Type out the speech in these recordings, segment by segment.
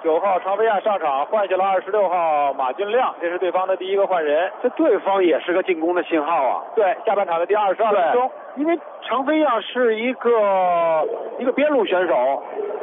9号常飞亚上场，换下了26号马俊亮，这是对方的第一个换人。 这对方也是个进攻的信号啊。 对，下半场的第22分钟， 因为常飞亚是一个边路选手。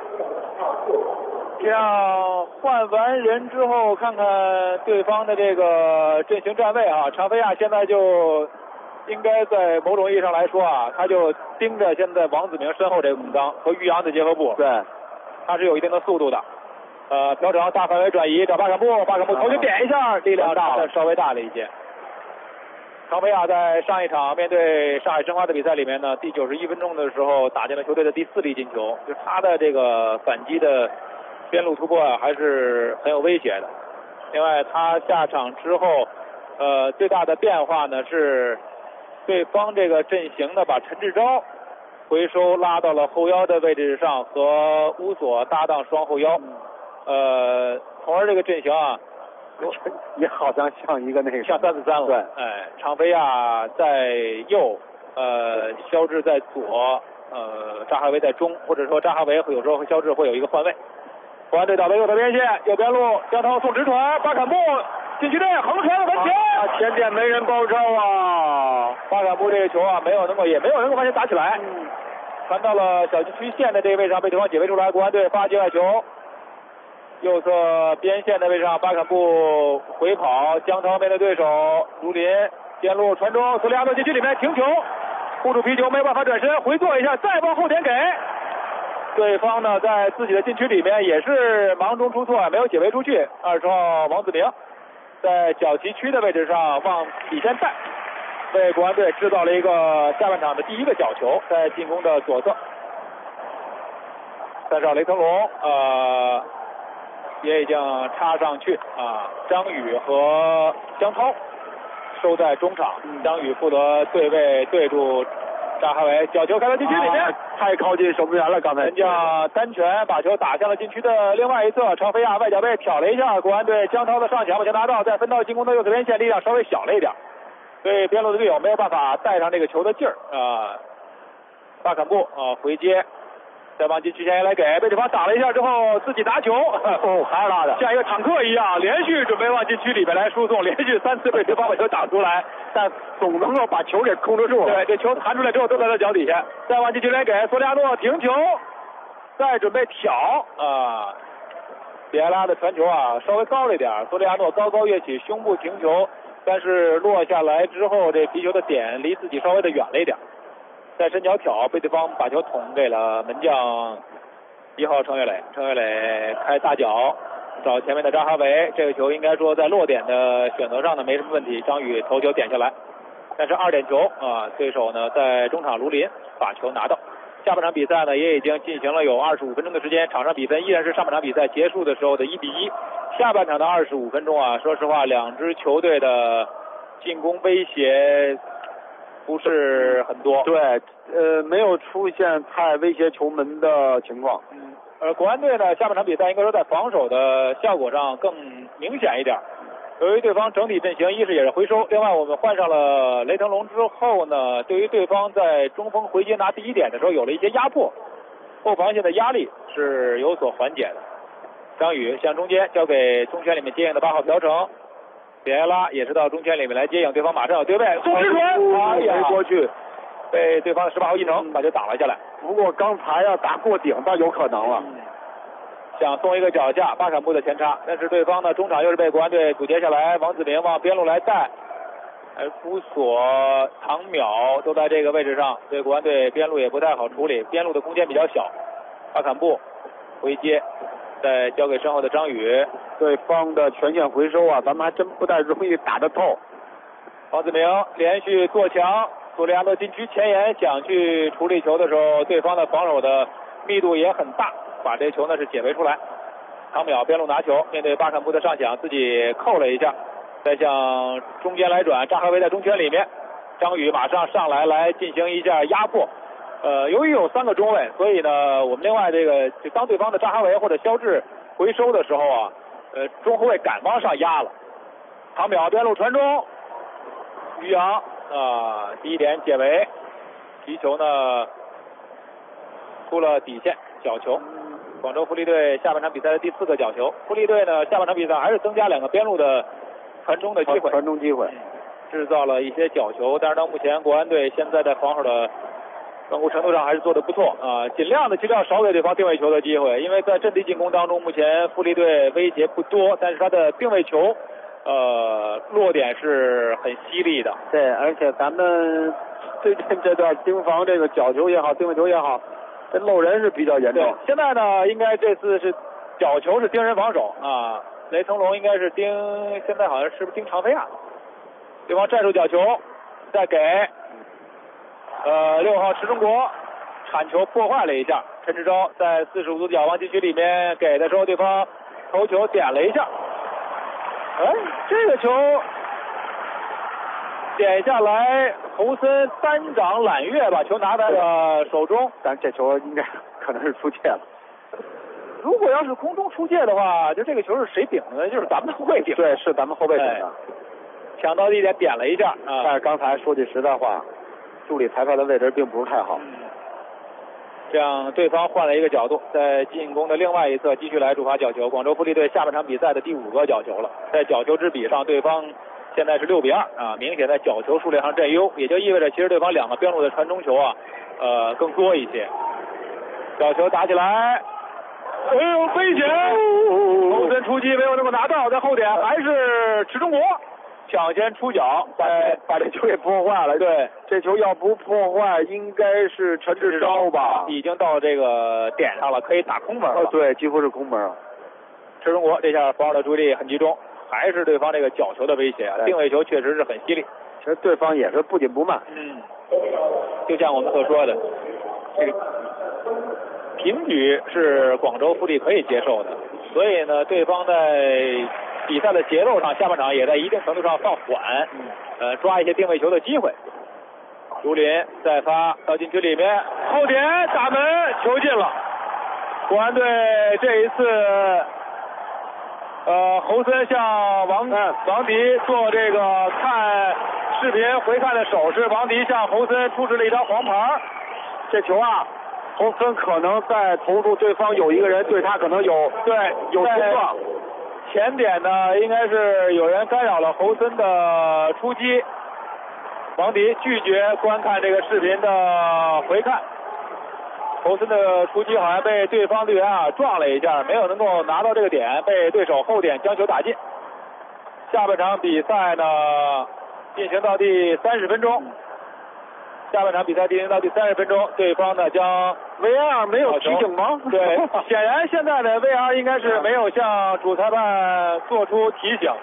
这样换完人之后，看看对方的这个阵型站位啊，常飞亚现在就应该在某种意义上来说啊，他就盯着现在王子明身后这个空当和于洋的结合部。 对， 他是有一定的速度的。调整大范围转移找巴坎布头球点一下，力量稍微大了一些。常飞亚在上一场面对上海申花的比赛里面呢，第91分钟的时候打进了球队的第4粒进球，就是他的这个反击的边路突破啊，还是很有威胁的。另外，他下场之后，最大的变化呢是对方这个阵型呢把陈志钊回收拉到了后腰的位置上，和乌索搭档双后腰。从而这个阵型啊， 也好像像一个那个像3-4-3了。 对， 常飞亚在右，肖智在左，扎哈维在中，或者说扎哈维有时候和肖智会有一个换位。国安队倒在右侧边线，右边路江涛送直传，巴坎布禁区内横传了门前， 前点没人包抄啊。 巴坎布这个球啊，也没有能够完全打起来，传到了小禁区线的这个位置上，被对方解围出来。国安队发界外球。右侧边线的位置上，巴坎布回跑，江涛面对对手卢林，边路传中，索里亚诺禁区里面停球，护住皮球，没有办法转身，回做一下，再往后点给。对方呢，在自己的禁区里面也是忙中出错，没有解围出去。20号王子明在角旗区的位置上往底线带，为国安队制造了一个下半场的第一个角球，在进攻的左侧。3号雷腾龙，也已经插上去啊，张宇和江涛收在中场，张宇负责对位对住扎哈维，角球开到禁区里面， 太靠近守门员了，刚才人家单拳把球打向了禁区的另外一侧，常飞亚外脚背挑了一下，国安队江涛的上抢把球拿到，再分到进攻的右侧边线，力量稍微小了一点，所以边路的队友没有办法带上这个球的劲儿啊。巴坎布回接。再往禁区前来给，被对方挡了一下之后，自己拿球， 还是拉的， 像一个坦克一样，连续准备往禁区里面来输送，连续3次被对方把球挡出来， 但总能够把球给控制住。 对，这球弹出来之后都在他脚底下，再往禁区来给索里亚诺停球，再准备挑比埃拉的传球啊，稍微高了一点，索里亚诺高高跃起，胸部停球，但是落下来之后，这皮球的点离自己稍微的远了一点。在身脚挑，被对方把球捅给了门将1号程岳磊，程岳磊开大脚找前面的扎哈维，这个球应该说在落点的选择上呢没什么问题，张宇头球点下来，但是2点球啊，对手呢在中场卢林把球拿到。下半场比赛呢也已经进行了有25分钟的时间，场上比分依然是上半场比赛结束的时候的1-1。下半场的25分钟啊，说实话两支球队的进攻威胁不是很多， 对，没有出现太威胁球门的情况。 国安队呢，下半场比赛应该说在防守的效果上更明显一点。由于对方整体阵型一是也是回收，另外我们换上了雷腾龙之后呢，对于对方在中锋回接拿第1点的时候有了一些压迫，后防线的压力是有所缓解的。张宇向中间交给中圈里面接应的8号朴成。比埃拉也是到中圈里面来接应，对方马上要对位，送直传， 没过去， 被对方的18号一成把球挡了下来。 不过刚才要打过顶，倒有可能了。 想送一个脚下，巴坎布的前插，但是对方呢中场又是被国安队阻截下来，王子明往边路来带，乌索、唐淼都在这个位置上，对国安队边路也不太好处理，边路的空间比较小。巴坎布回接，再交给身后的张宇。 对方的全线回收啊，咱们还真不太容易打得透。 王子明连续做强，索里亚诺禁区前沿想去处理球的时候，对方的防守的密度也很大，把这球呢是解围出来。唐淼边路拿球，面对巴坎布的上抢，自己扣了一下，再向中间来转，扎哈维在中圈里面，张宇马上上来进行一下压迫。由于有3个中卫，所以呢，我们另外这个就当对方的扎哈维或者肖智回收的时候啊，中后卫敢往上压了。唐淼边路传中，于洋第1点解围，皮球呢出了底线，角球。 广州富力队下半场比赛的第4个角球。富力队呢，下半场比赛还是增加2个边路的传中的机会， 传中机会， 制造了一些角球。但是到目前，国安队现在在防守的稳固程度上还是做得不错啊，尽量的其实要少给对方定位球的机会，因为在阵地进攻当中，目前富力队威胁不多，但是他的定位球落点是很犀利的。 对，而且咱们最近这段盯防这个角球也好，定位球也好，这漏人是比较严重。 对，现在呢，应该这次是角球是盯人防守啊，雷成龙应该是盯，现在好像是不是盯长飞亚？对方战术角球，再给6号池中国铲球破坏了一下，陈志钊在45度角往禁区里面给的时候，对方头球点了一下，这个球点下来，侯森单掌揽月把球拿在了手中， 但这球应该可能是出界了。 如果要是空中出界的话，就这个球是谁顶的？就是咱们的后卫顶。 对，是咱们后卫顶的。 抢到地点点了一下啊， 但是刚才说句实在话，助理裁判的位置并不是太好。 这样对方换了一个角度，在进攻的另外一侧继续来主罚角球。广州富力队下半场比赛的第5个角球了，在角球之比上，对方现在是6比2啊，明显在角球数量上占优，也就意味着其实对方2个边路的传中球啊，更多一些。角球打起来，危险！侯森出击没有能够拿到，在后点还是池中国抢先出脚， 把这球给破坏了。 对， 这球要不破坏，应该是陈志钊吧？ 已经到这个点上了，可以打空门了。 对，几乎是空门。 池中国这下防守的注意力很集中，还是对方这个角球的威胁啊，定位球确实是很犀利。 其实对方也是不紧不慢。 就像我们所说的，这个平局是广州富力可以接受的，所以呢，对方在比赛的节奏上，下半场也在一定程度上放缓，抓一些定位球的机会。竹林再发到禁区里面，后点打门，球进了。国安队这一次，侯森向王迪做这个看视频回看的手势，王迪向侯森出示了一张黄牌。 这球啊，侯森可能在投入对方有一个人对他可能有冲撞。 前点呢，应该是有人干扰了侯森的出击，王迪拒绝观看这个视频的回看。侯森的出击好像被对方队员撞了一下，没有能够拿到这个点，被对手后点将球打进。下半场比赛呢进行到第30分钟，下半场比赛进行到第30分钟，对方呢将 VAR 没有提醒吗？ 对，显然现在的 VAR 应该是没有向主裁判做出提醒。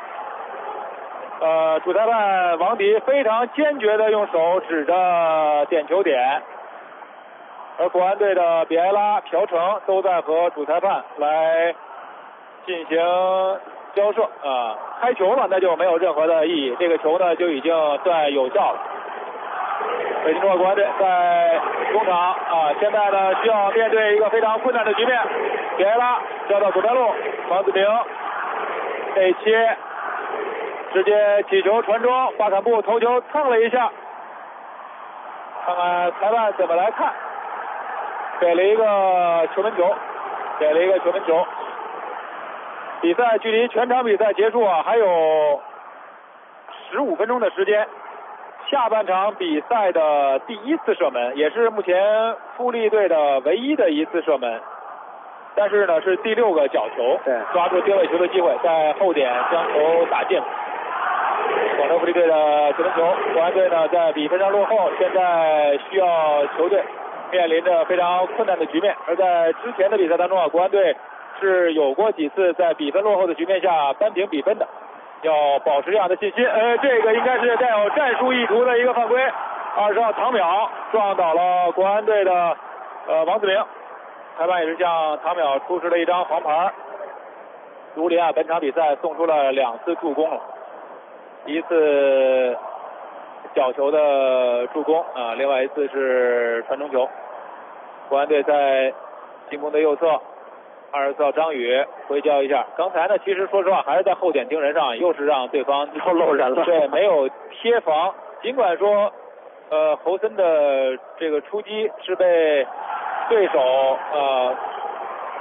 主裁判王迪非常坚决的用手指着点球点，而国安队的比埃拉、朴成都在和主裁判来进行交涉开球了，那就没有任何的意义，这个球呢就已经算有效了。北京中国国安队在中场现在呢需要面对一个非常困难的局面。比埃拉交到左边路，王子明内切，直接起球传中，巴坎布头球蹭了一下，看看裁判怎么来看，给了一个球门球。比赛距离全场比赛结束还有15分钟的时间。下半场比赛的第1次射门，也是目前富力队的唯一的一次射门，但是呢是第6个角球，抓住定位球的机会，在后点将球打进。广州富力队的球门球，国安队呢在比分上落后，现在需要球队面临着非常困难的局面。而在之前的比赛当中国安队是有过几次在比分落后的局面下扳平比分的。要保持这样的信心。这个应该是带有战术意图的一个犯规。20号唐淼撞倒了国安队的王子明，裁判也是向唐淼出示了一张黄牌。竹林本场比赛送出了2次助攻了，一次角球的助攻另外一次是传中球。国安队在进攻的右侧。24号张宇回交一下，刚才呢其实说实话还是在后点盯人上，又是让对方又漏人了。 对，没有贴防，尽管说侯森的这个出击是被对手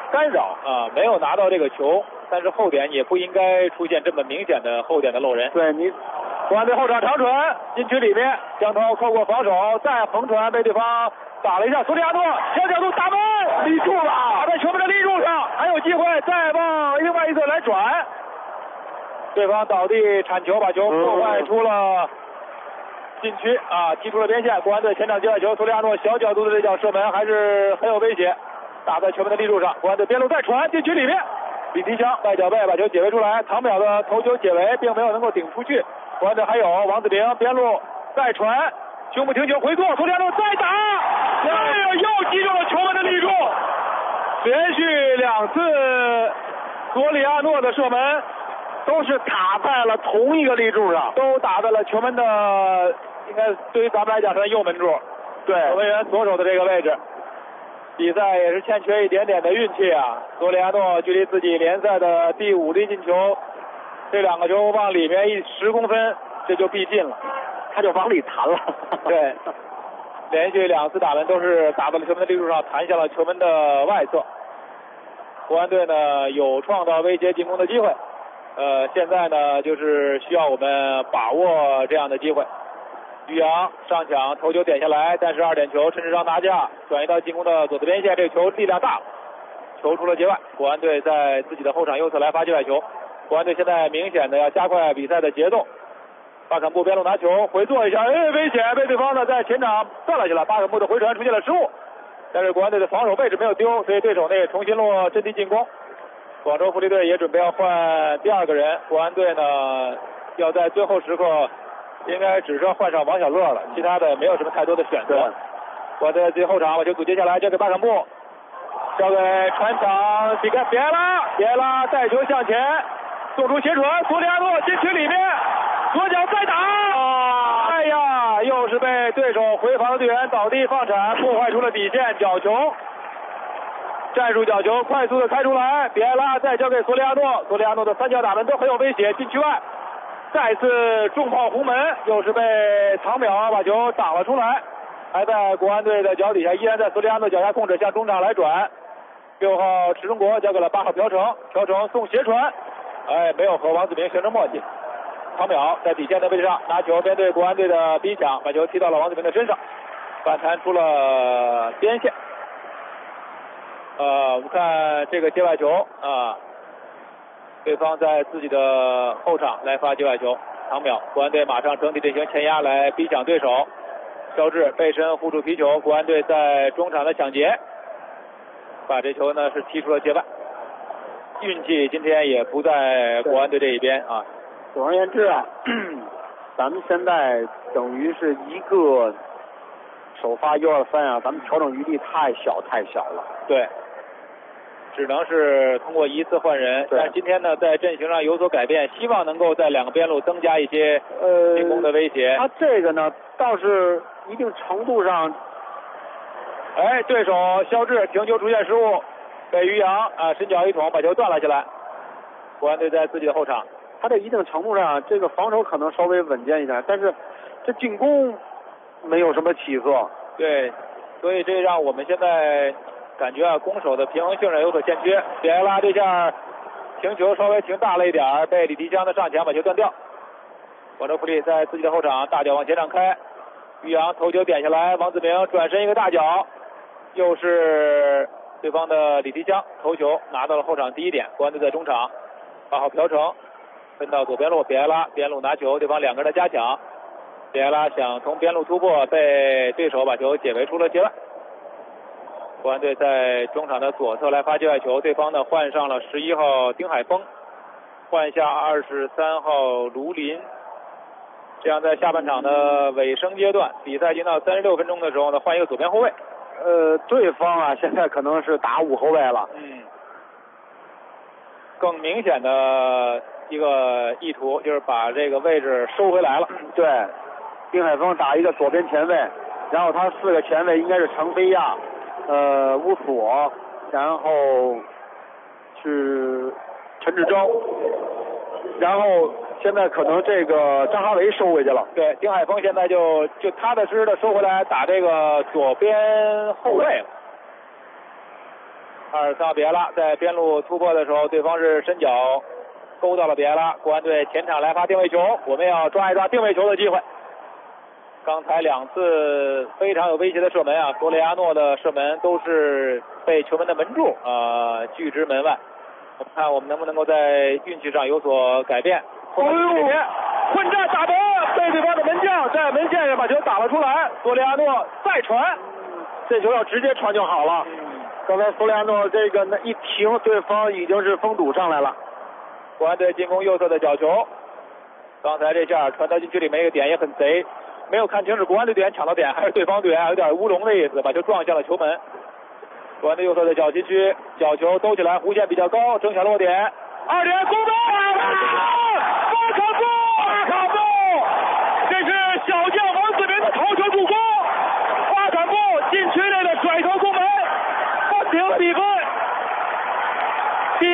干扰啊，没有拿到这个球，但是后点也不应该出现这么明显的后点的漏人。 对你， 国安队后场长传禁区里面，江涛扣过防守，再横传被对方打了一下，索里亚诺小角度打门， 立住了， 打在球门的立柱上，还有机会再往另外一侧来转。对方倒地铲球，把球破坏出了禁区啊，踢出了边线。国安队前场接外球，索里亚诺小角度的这脚射门还是很有威胁，打在球门的立柱上。国安队边路再传禁区里面，李提香外脚背把球解围出来，唐淼的头球解围并没有能够顶出去。国安队还有王子明边路再传，胸部停球回做，索里亚诺再打，哎呀，又击中了球门的立柱，连续2次索里亚诺的射门。 都是打在了同一个立柱上， 都打在了球门的，应该对于咱们来讲是右门柱， 对， 守门员左手的这个位置。比赛也是欠缺一点点的运气啊！索里亚诺距离自己联赛的第5粒进球，这2个球往里面10公分，这就逼近了， 他就往里弹了。 对，连续2次打门都是打到了球门的立柱上，弹向了球门的外侧。国安队呢有创造威胁进攻的机会。现在呢，就是需要我们把握这样的机会。于洋上抢头球点下来，但是2点球陈志章拿下，转移到进攻的左侧边线，这个球力量大，球出了界外。国安队在自己的后场右侧来发界外球。国安队现在明显的要加快比赛的节奏。巴坎布边路拿球回做一下，危险，被对方呢在前场断了下来。巴坎布的回传出现了失误，但是国安队的防守位置没有丢，所以对手呢也重新落阵地进攻。广州富力队也准备要换第2个人，国安队呢要在最后时刻应该只是换上王小乐了，其他的没有什么太多的选择。国安队最后场把球组接下来，交给巴坎布，交给传场比盖别拉带球向前，送出斜传，索里亚诺禁区里面，左脚再打，哎呀，又是被对手回防的队员倒地放铲，破坏出了底线，角球。战术角球快速的开出来，比埃拉再交给索里亚诺，索里亚诺的3脚打门都很有威胁，禁区外再次重炮红门，又是被唐淼把球挡了出来，还在国安队的脚底下，依然在索里亚诺脚下控制，向中场来转。6号池中国交给了8号朴成，朴成送斜传，没有和王子明形成默契。唐淼在底线的位置上拿球，面对国安队的逼抢，把球踢到了王子明的身上，反弹出了边线。我们看这个界外球啊，对方在自己的后场来发界外球，唐淼，国安队马上整体阵型前压来逼抢对手，肖智背身护住皮球，国安队在中场的抢劫，把这球呢是踢出了界外。运气今天也不在国安队这一边啊。 总而言之啊，咱们现在等于是一个首发1-2-3啊，咱们调整余地太小了。 对。只能是通过1次换人，但今天呢在阵型上有所改变，希望能够在2个边路增加一些进攻的威胁。 他这个呢倒是一定程度上， 对手肖智停球出现失误，被于洋伸脚一捅把球断了下来。国安队在自己的后场， 他这一定程度上这个防守可能稍微稳健一点，但是这进攻没有什么起色。 对，所以这让我们现在感觉啊，攻守的平衡性上有所欠缺。比埃拉这下停球稍微停大了一点，被李提香的上抢把球断掉。广州富力在自己的后场大脚往前场开，于洋头球点下来，王子明转身一个大脚，又是对方的李提香头球拿到了后场第1点。国安队在中场，8号朴成分到左边路，比埃拉边路拿球，对方2个人的加强，比埃拉想从边路突破，被对手把球解围出了界外。国安队在中场的左侧来发界外球，对方呢换上了11号丁海峰，换下23号卢林，这样在下半场的尾声阶段，比赛进到36分钟的时候呢，换一个左边后卫。 对方啊现在可能是打5后卫了。 更明显的一个意图就是把这个位置收回来了。 对，丁海峰打一个左边前卫，然后他4个前卫应该是程飞亚。乌索，然后是陈志钊，然后现在可能这个张哈维收回去了。 对，丁海峰现在就踏踏实实的收回来打这个左边后卫了。 23号比埃拉在边路突破的时候，对方是伸脚勾到了比埃拉，国安队前场来发定位球，我们要抓一抓定位球的机会。刚才2次非常有威胁的射门啊，索里亚诺的射门都是被球门的门柱拒之门外。我们看我们能不能够在运气上有所改变。混战打门，被对方的门将在门线上把球打了出来，索里亚诺再传， 这球要直接传就好了。刚才索里亚诺这个一停，对方已经是封堵上来了。 国安队进攻右侧的角球，刚才这下传到禁区里面一个点也很贼，没有看清是国安队队员抢到点还是对方队员，有点乌龙的意思，把球撞向了球门。国安队右侧的角禁区，角球兜起来，弧线比较高，正小落点，2点攻门，巴坎布，这是小将王子明的头球助攻，巴坎布禁区内的甩头攻门，扳平了比分。第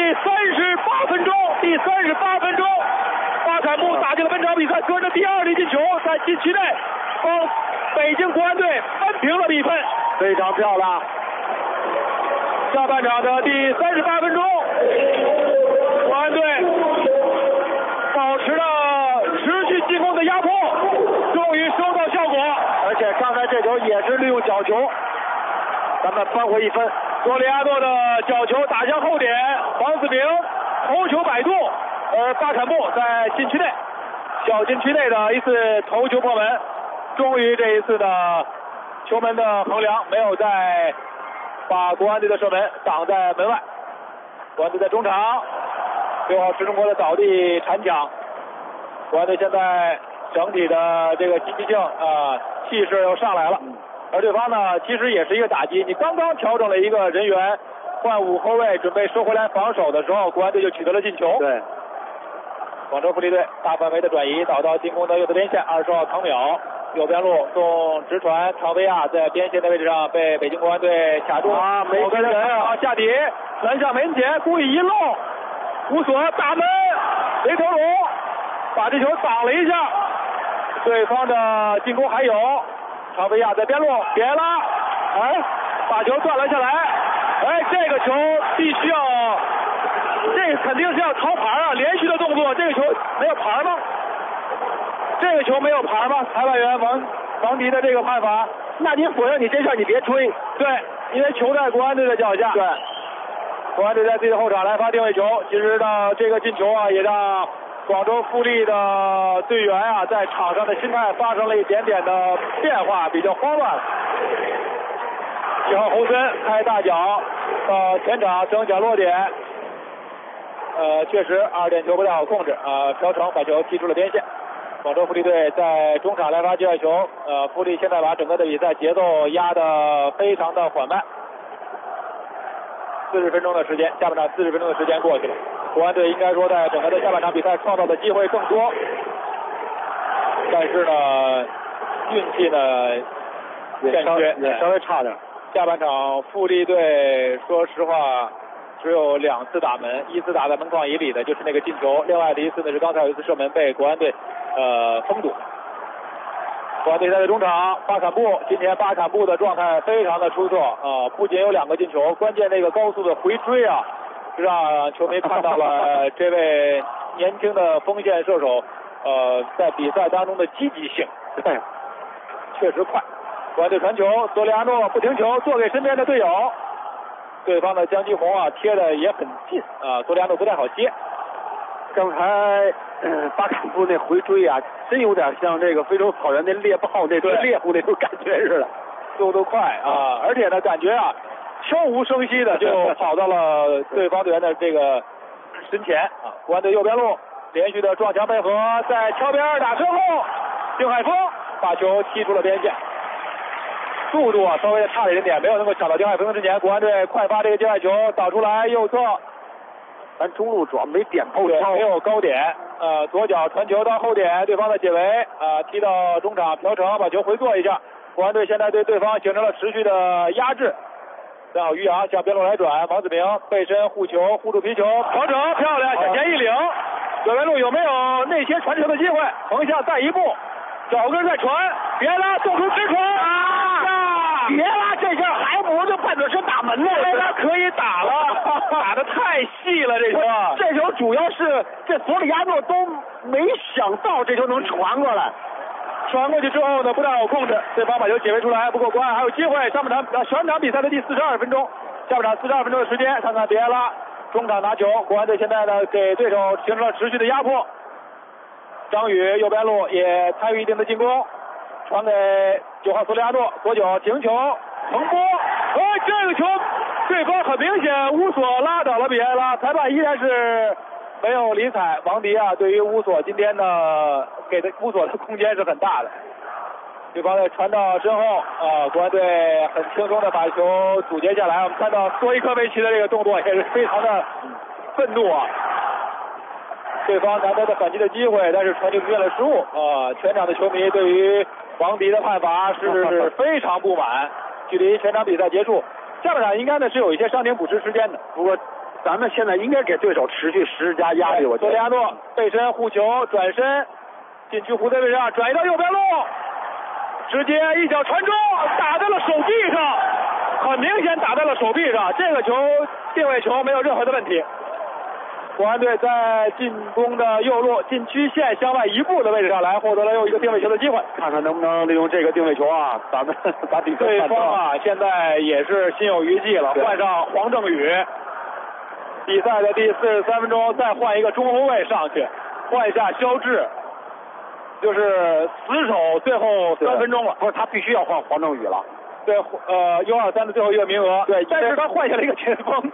38分钟，巴坎布打进了本场比赛个人的第2粒进球，在禁区内帮北京国安队扳平了比分， 非常漂亮。 下半场的第38分钟，国安队保持了持续进攻的压迫，终于收到效果。 而且刚才这球也是利用角球，咱们扳回1分。 索里亚诺的角球打向后点，王子明头球摆渡，而巴坎布在禁区内，小禁区内的一次头球破门，终于这一次的球门的横梁没有再把国安队的射门挡在门外。国安队在中场，6号石中国的倒地铲抢，国安队现在整体的这个积极性气势又上来了。而对方呢，其实也是一个打击。你刚刚调整了一个人员，换5后卫，准备收回来防守的时候，国安队就取得了进球。 对， 广州富力队大范围的转移，导到进攻的右侧边线，20号唐淼右边路送直传，常菲亚在边线的位置上被北京国安队卡住， 没跟人啊， 下底拦向门前，故意一漏，无所大门，雷头龙把这球挡了一下，对方的进攻还有。常菲亚在边路，别拉，把球断了下来，这个球必须要，这个肯定是要掏牌啊，连续的动作，这个球没有牌吗？这个球没有牌吗？裁判员王迪的这个判罚， 那你否认你这事你别吹。 对，因为球在国安队的脚下。 对， 国安队在自己的后场来发定位球，其实呢，这个进球也让广州富力的队员在场上的心态发生了一点点的变化，比较慌乱。7号侯森开大脚到前场正角落点，确实2点球不太好控制朴成把球踢出了边线。广州富力队在中场来发界外球，富力现在把整个的比赛节奏压得非常的缓慢。40分钟的时间，下半场40分钟的时间过去了。国安队应该说在整个的下半场比赛创造的机会更多，但是呢，运气呢欠缺， 也稍微差点。 下半场富力队说实话只有2次打门，一次打在门框以里的就是那个进球，另外的一次呢是刚才有一次射门被国安队封堵。国安队在中场，巴坎布，今天巴坎布的状态非常的出色不仅有2个进球，关键那个高速的回追让球迷看到了这位年轻的锋线射手在比赛当中的积极性。 对， 确实快。国安队传球，索里亚诺不停球，做给身边的队友，对方的江基宏贴的也很近索里亚诺不太好接。 刚才巴坎布那回追真有点像这个非洲草原那猎豹那追猎户那种感觉似的， 速度快而且呢感觉悄无声息的就跑到了对方队员的这个身前国安队右边路连续的撞墙配合，在桥边打身后，丁海峰把球踢出了边线。速度稍微的差了一点点，没有能够抢到丁海峰之前，国安队快发这个界外球导出来右侧， 咱中路主要没点后腰， 没有高点左脚传球到后点，对方的解围踢到中场，朴成把球回做一下。国安队现在对对方形成了持续的压制。3号于洋向边路来转，王子明背身护球护住皮球，朴成漂亮向前一领，右边路有没有内切传球的机会？横向再一步，脚跟再传，别拉送出直传别拉这下海姆就半转身打门了， 他可以打了，打得太细了这球。 这球主要是这索里亚诺都没想到这球能传过来。 传过去之后呢，不太好控制，对方把球解围出来。不过国安还有机会。全场比赛的第42分钟，下半场42分钟的时间，看看比埃拉中场拿球，国安队现在呢给对手形成了持续的压迫。张宇右边路也参与一定的进攻，传给9号索里亚诺，左脚停球横拨，这个球对方很明显乌索拉倒了比埃拉，裁判依然是没有理睬。王迪啊，对于乌索今天呢给的乌索的空间是很大的。对方在传到身后，国安队很轻松的把球阻截下来。我们看到索伊科维奇的这个动作也是非常的愤怒啊。对方难得的反击的机会，但是传球出现了失误。全场的球迷对于王迪的判罚是非常不满。距离全场比赛结束，下半场应该呢是有一些伤停补时时间的。 不过咱们现在应该给对手持续施加压力。我觉得索里亚诺背身护球，转身禁区弧的位置上转移到右边路，直接一脚传中，打在了手臂上，很明显打在了手臂上。这个球定位球没有任何的问题。国安队在进攻的右路禁区线向外一步的位置上来获得了又一个定位球的机会， 看看能不能利用这个定位球啊，咱们把比赛对方啊现在也是心有余悸了，换上黄正宇。比赛的第43分钟再换一个中后卫上去，换一下肖智，就是死守最后3分钟了。 不是，他必须要换黄正宇了。 对，U23的最后一个名额。 对， 但是他换下了一个前锋。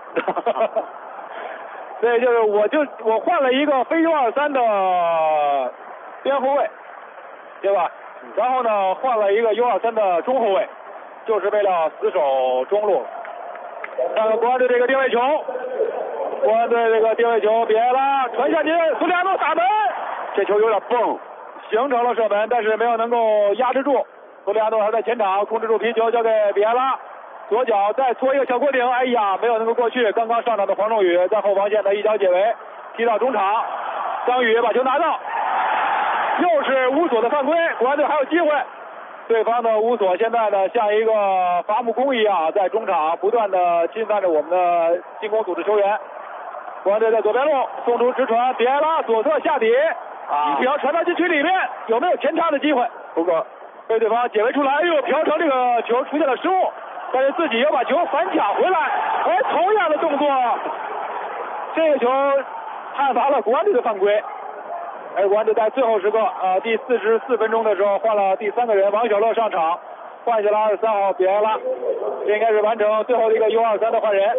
对，就是我换了一个非 U23 的边后卫，对吧？然后呢，换了一个 U23 的中后卫，就是为了死守中路。看看国安队这个定位球，国安队这个定位球，比埃拉传下去，索里亚诺打门， 这球有点蹦， 形成了射门，但是没有能够压制住。索里亚诺还在前场控制住皮球，交给比埃拉。左脚再搓一个小锅顶，哎呀，没有能够过去。刚刚上场的黄仲宇在后防线的一脚解围，踢到中场，张宇把球拿到，又是乌索的犯规，国安队还有机会。对方的乌索现在呢像一个伐木工一样，在中场不断的侵犯着我们的进攻组织球员。国安队在左边路送出直传，比埃拉左侧下底，一条传到禁区里面，有没有前插的机会？ 不过被对方解围出来，哎呦，朴成这个球出现了失误。但是自己又把球反抢回来，同样的动作，这个球判罚了国安队的犯规。而国安队在最后时刻，第44分钟的时候换了第3个人，王小乐上场，换下了23号比埃拉，这应该是完成最后的一个 U23 的换人。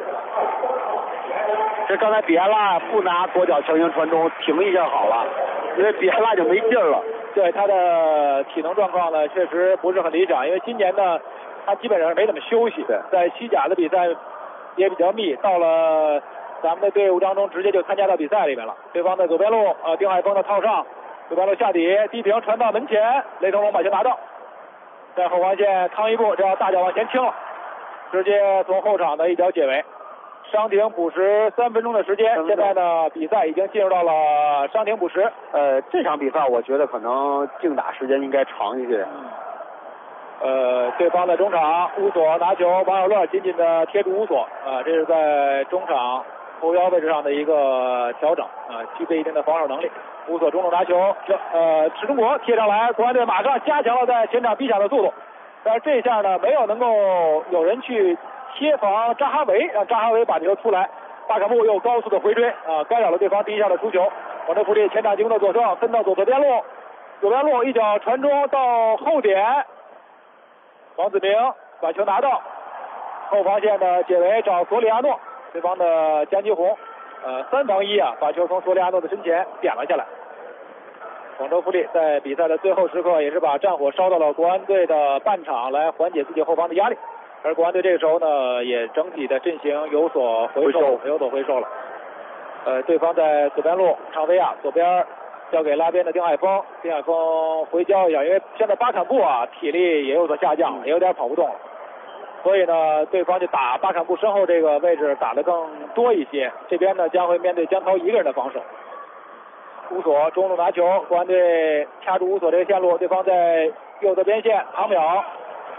这刚才比埃拉不拿左脚强行传中，停一下好了，因为比埃拉就没劲了。 对，他的体能状况呢确实不是很理想，因为今年呢他基本上没怎么休息，在西甲的比赛也比较密，到了咱们的队伍当中直接就参加到比赛里面了。对方的左边路丁海峰的套上，右边路下底低平传到门前，雷腾龙把球拿到，在后防线扛一步，这样大脚往前倾了，直接从后场的一脚解围。伤停补时3分钟的时间，现在呢比赛已经进入到了伤停补时。 这场比赛我觉得可能竞打时间应该长一些。 对方的中场乌索拿球，王小乐紧紧的贴住乌索，这是在中场后腰位置上的一个调整，具备一定的防守能力。乌索中路拿球，史中国贴上来，国安队马上加强了在前场逼抢的速度，但是这下呢没有能够有人去贴防扎哈维，让扎哈维把球出来，巴坎布又高速的回追，干扰了对方第一下的出球。广州富力前场进攻的左胜分到左边路，左边路一脚传中到后点，王子明把球拿到后防线的解围找索里亚诺，对方的江吉宏3防1把球从索里亚诺的身前点了下来。广州富力在比赛的最后时刻也是把战火烧到了国安队的半场，来缓解自己后方的压力。而国安队这个时候呢也整体的阵型有所回收了。对方在左边路常菲亚左边交给拉边的丁海峰，丁海峰回交一下，因为现在巴坎布体力也有所下降，也有点跑不动了，所以呢对方就打巴坎布身后这个位置打得更多一些。这边呢将会面对江涛一个人的防守。乌索中路拿球，国安队掐住乌索这个线路，对方在右侧边线唐淼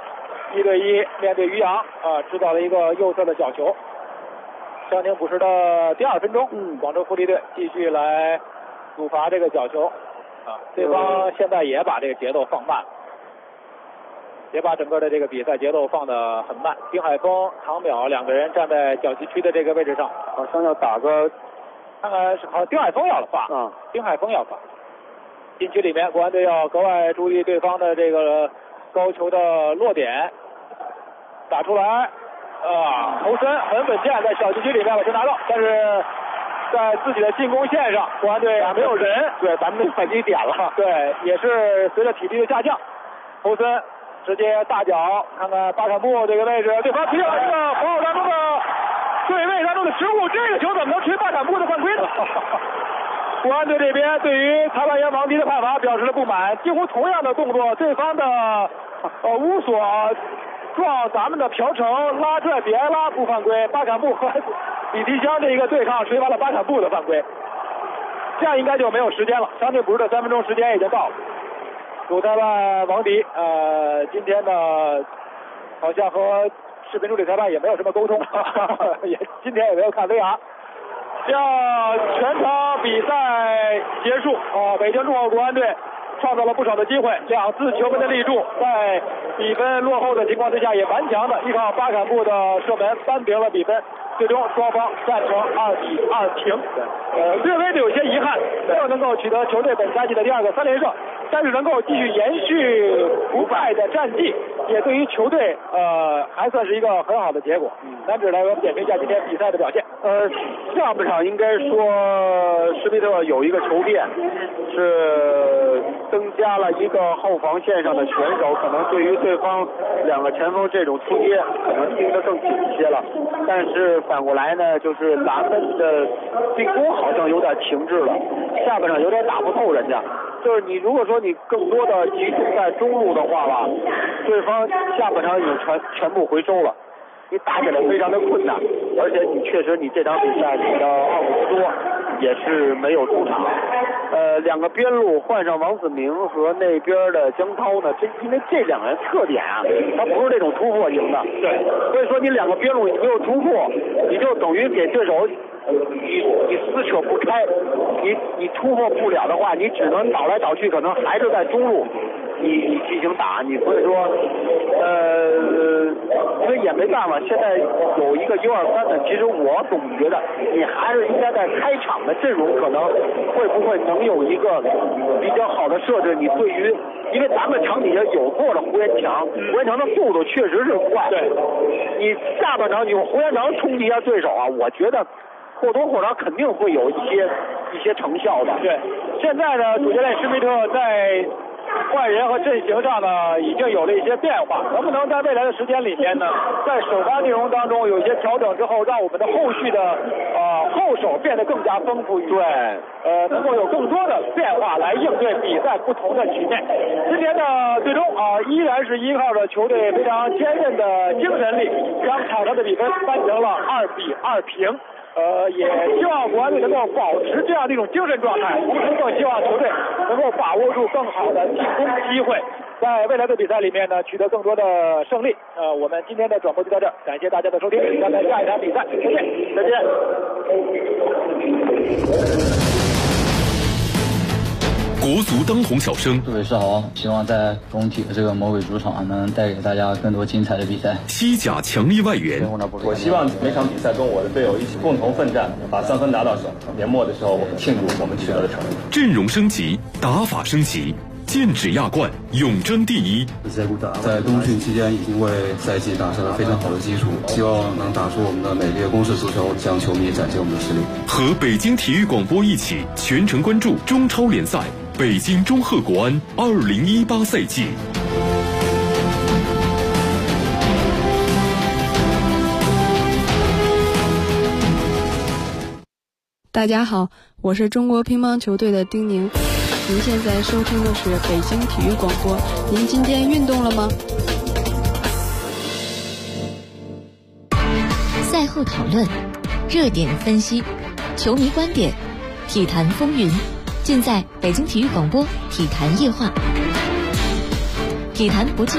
1对1面对于洋制造了一个右侧的角球。伤停补时的第2分钟，广州富力队继续来主罚这个角球对方现在也把这个节奏放慢，也把整个的这个比赛节奏放得很慢。丁海峰、唐淼2个人站在角旗区的这个位置上， 好像要打个， 看看是好丁海峰要罚丁海峰要罚。禁区里面，国安队要格外注意对方的这个高球的落点，打出来投身很稳健，在小禁区里面把球拿到，但是在自己的进攻线上，国安队没有人， 对，咱们反击点了， 对，也是随着体力的下降，投身直接大脚，看看巴坎布这个位置，对方踢了这个防守当中的对位当中的失误，这个球怎么能吹巴坎布的犯规呢？国安队这边对于裁判员王迪的判罚表示了不满，几乎同样的动作，对方的乌索撞咱们的朴成拉拽比埃拉不犯规，巴坎布和李迪香这一个对抗吹罚了巴坎布的犯规，这样应该就没有时间了，伤停补时的3分钟时间已经到了。主裁判王迪今天呢好像和视频助理裁判也没有什么沟通今天也没有看 VR。这样全场比赛结束北京中国国安队创造了不少的机会，2次球门的立柱，在比分落后的情况之下也顽强的依靠巴坎布的射门扳平了比分，最终双方战成2-2平。略微的有些遗憾，没有能够取得球队本赛季的第2个3连胜，但是能够继续延续不败的战绩，也对于球队还算是一个很好的结果。男子来我们点评一下今天比赛的表现。 下半场应该说施密特有一个球变，是增加了一个后防线上的选手，可能对于对方2个前锋这种出街可能盯得更紧一些了。但是反过来呢，就是咱们的进攻好像有点停滞了，下半场有点打不透人家。就是你如果说你更多的集中在中路的话吧，对方下半场已经全部回收了，你打起来非常的困难，而且你确实你这场比赛你的奥古斯多也是没有出场，2个边路换上王子明和那边的江涛呢，因为这2个人特点他不是这种突破型的， 对， 所以说你2个边路你没有突破，你就等于给对手你撕扯不开，你突破不了的话，你只能倒来倒去，可能还是在中路你进行打，你所以说因为也没办法，现在有一个1-2-3的，其实我总觉得你还是应该在开场的阵容可能会不会能有一个比较好的设置，你对于因为咱们场底下有过了胡延强，胡延强的速度确实是快， 对， 你下半场你用胡延强冲击一下对手我觉得或多或少肯定会有一些成效的。 对，现在呢，主教练施密特在换人和阵型上呢，已经有了一些变化，能不能在未来的时间里面呢，在首发内容当中有一些调整之后，让我们的后续的后手变得更加丰富一些，能够有更多的变化来应对比赛不同的局面。今天的最终依然是依靠着球队非常坚韧的精神力，将场上的比分扳成了2-2平。也希望国安队能够保持这样的一种精神状态，同时更希望球队能够把握住更好的进攻机会，在未来的比赛里面呢取得更多的胜利。我们今天的转播就到这儿，感谢大家的收听，咱们下一场比赛再见，再见。 国足当红小生， 各位是好，希望在工体的这个魔鬼主场能带给大家更多精彩的比赛。 西甲强力外援， 我希望每场比赛跟我的队友一起共同奋战，把3分拿到手。年末的时候，我们庆祝我们取得的成绩。 阵容升级，打法升级，剑指亚冠，永争第一。 在冬训期间已经为赛季打下了非常好的基础，希望能打出我们的美丽的攻势足球，向球迷展现我们的实力。 和北京体育广播一起全程关注中超联赛。北京中赫国安2018赛季。 大家好，我是中国乒乓球队的丁宁。您现在收听的是北京体育广播。您今天运动了吗？ 赛后讨论，热点分析，球迷观点，体坛风云。尽在北京体育广播体坛夜话，体坛不